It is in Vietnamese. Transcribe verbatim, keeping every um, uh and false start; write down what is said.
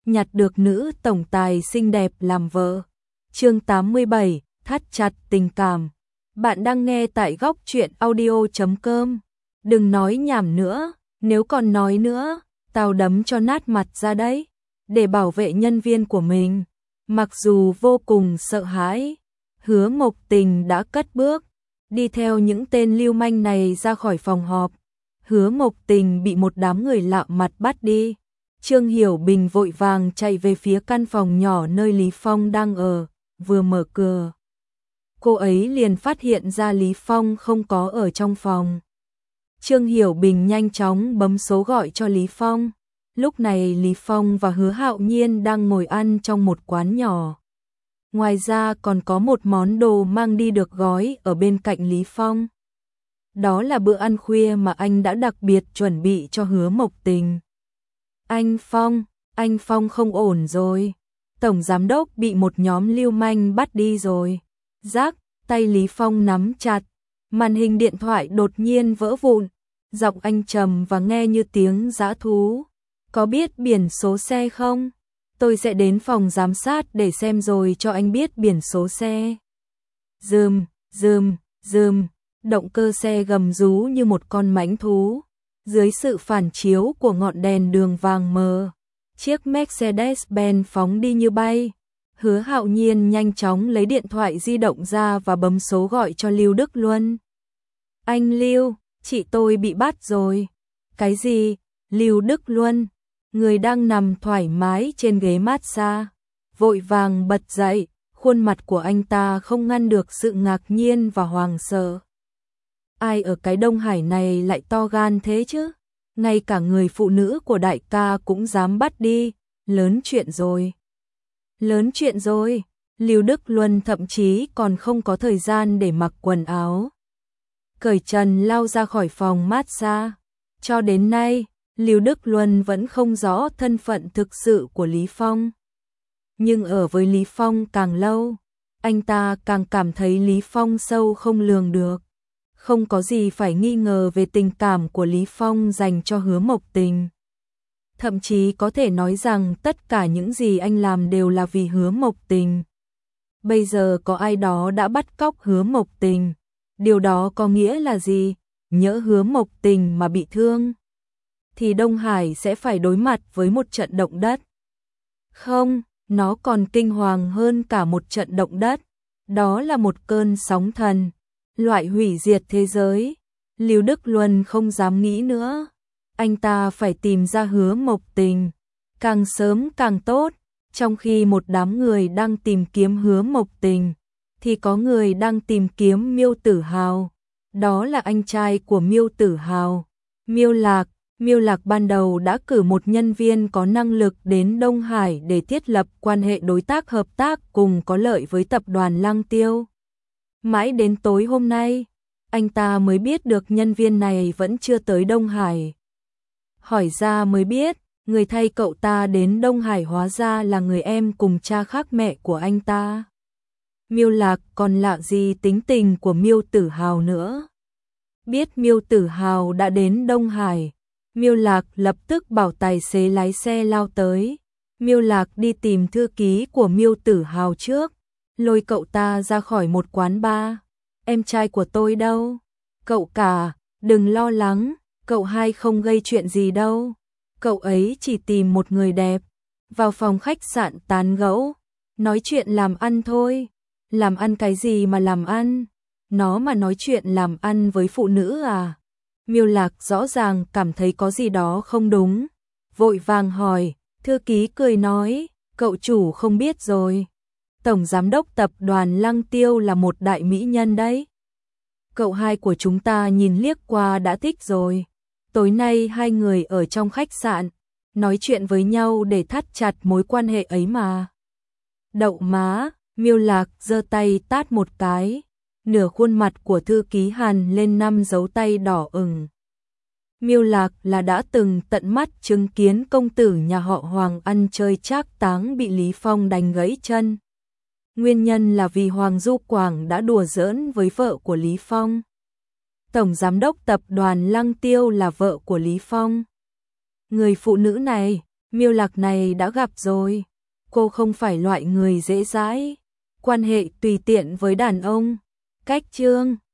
nhặt được nữ tổng tài xinh đẹp làm vợ. Chương tám mươi bảy, thắt chặt tình cảm. Bạn đang nghe tại góc truyện audio chấm com. Đừng nói nhảm nữa, nếu còn nói nữa, tao đấm cho nát mặt ra đấy. Để bảo vệ nhân viên của mình, mặc dù vô cùng sợ hãi, Hứa Mộc Tình đã cất bước, đi theo những tên lưu manh này ra khỏi phòng họp. Hứa Mộc Tình bị một đám người lạ mặt bắt đi. Trương Hiểu Bình vội vàng chạy về phía căn phòng nhỏ nơi Lý Phong đang ở, vừa mở cửa. Cô ấy liền phát hiện ra Lý Phong không có ở trong phòng. Trương Hiểu Bình nhanh chóng bấm số gọi cho Lý Phong. Lúc này Lý Phong và Hứa Hạo Nhiên đang ngồi ăn trong một quán nhỏ. Ngoài ra còn có một món đồ mang đi được gói ở bên cạnh Lý Phong. Đó là bữa ăn khuya mà anh đã đặc biệt chuẩn bị cho Hứa Mộc Tình. Anh Phong, anh Phong không ổn rồi. Tổng giám đốc bị một nhóm lưu manh bắt đi rồi. Rắc, tay Lý Phong nắm chặt. Màn hình điện thoại đột nhiên vỡ vụn. Giọng anh trầm và nghe như tiếng dã thú. Có biết biển số xe không? Tôi sẽ đến phòng giám sát để xem rồi cho anh biết biển số xe. Rừm, rừm, rừm. Động cơ xe gầm rú như một con mãnh thú. Dưới sự phản chiếu của ngọn đèn đường vàng mờ, chiếc Mercedes-Benz phóng đi như bay. Hứa Hạo Nhiên nhanh chóng lấy điện thoại di động ra và bấm số gọi cho Lưu Đức Luân. Anh Lưu, chị tôi bị bắt rồi. Cái gì? Lưu Đức Luân, người đang nằm thoải mái trên ghế massage, vội vàng bật dậy, khuôn mặt của anh ta không ngăn được sự ngạc nhiên và hoảng sợ. Ai ở cái Đông Hải này lại to gan thế chứ? Ngay cả người phụ nữ của đại ca cũng dám bắt đi, lớn chuyện rồi. Lớn chuyện rồi, Lưu Đức Luân thậm chí còn không có thời gian để mặc quần áo. Cởi trần lao ra khỏi phòng massage. Cho đến nay, Lưu Đức Luân vẫn không rõ thân phận thực sự của Lý Phong. Nhưng ở với Lý Phong càng lâu, anh ta càng cảm thấy Lý Phong sâu không lường được. Không có gì phải nghi ngờ về tình cảm của Lý Phong dành cho Hứa Mộc Tình. Thậm chí có thể nói rằng tất cả những gì anh làm đều là vì Hứa Mộc Tình. Bây giờ có ai đó đã bắt cóc Hứa Mộc Tình. Điều đó có nghĩa là gì? Nhỡ Hứa Mộc Tình mà bị thương, thì Đông Hải sẽ phải đối mặt với một trận động đất. Không, nó còn kinh hoàng hơn cả một trận động đất. Đó là một cơn sóng thần, loại hủy diệt thế giới. Lưu Đức Luân không dám nghĩ nữa. Anh ta phải tìm ra Hứa Mộc Tình, càng sớm càng tốt. Trong khi một đám người đang tìm kiếm Hứa Mộc Tình, thì có người đang tìm kiếm Miêu Tử Hào. Đó là anh trai của Miêu Tử Hào, Miêu Lạc. Miêu Lạc ban đầu đã cử một nhân viên có năng lực đến Đông Hải để thiết lập quan hệ đối tác hợp tác cùng có lợi với tập đoàn Lăng Tiêu. Mãi đến tối hôm nay, anh ta mới biết được nhân viên này vẫn chưa tới Đông Hải. Hỏi ra mới biết, người thay cậu ta đến Đông Hải hóa ra là người em cùng cha khác mẹ của anh ta. Miêu Lạc còn lạ gì tính tình của Miêu Tử Hào nữa. Biết Miêu Tử Hào đã đến Đông Hải, Miêu Lạc lập tức bảo tài xế lái xe lao tới. Miêu Lạc đi tìm thư ký của Miêu Tử Hào trước, lôi cậu ta ra khỏi một quán bar. Em trai của tôi đâu? Cậu cả, đừng lo lắng, cậu hai không gây chuyện gì đâu. Cậu ấy chỉ tìm một người đẹp, vào phòng khách sạn tán gẫu, nói chuyện làm ăn thôi. Làm ăn cái gì mà làm ăn? Nó mà nói chuyện làm ăn với phụ nữ à? Miêu Lạc rõ ràng cảm thấy có gì đó không đúng, vội vàng hỏi. Thư ký cười nói, cậu chủ không biết rồi. Tổng giám đốc tập đoàn Lăng Tiêu là một đại mỹ nhân đấy. Cậu hai của chúng ta nhìn liếc qua đã thích rồi. Tối nay hai người ở trong khách sạn, nói chuyện với nhau để thắt chặt mối quan hệ ấy mà. Đậu má, Miêu Lạc giơ tay tát một cái. Nửa khuôn mặt của thư ký hằn lên năm dấu tay đỏ ửng. Miêu Lạc là đã từng tận mắt chứng kiến công tử nhà họ Hoàng ăn chơi trác táng bị Lý Phong đánh gãy chân. Nguyên nhân là vì Hoàng Du Quảng đã đùa giỡn với vợ của Lý Phong. Tổng giám đốc tập đoàn Lăng Tiêu là vợ của Lý Phong. Người phụ nữ này, Miêu Lạc này đã gặp rồi, cô không phải loại người dễ dãi, quan hệ tùy tiện với đàn ông. Cách chương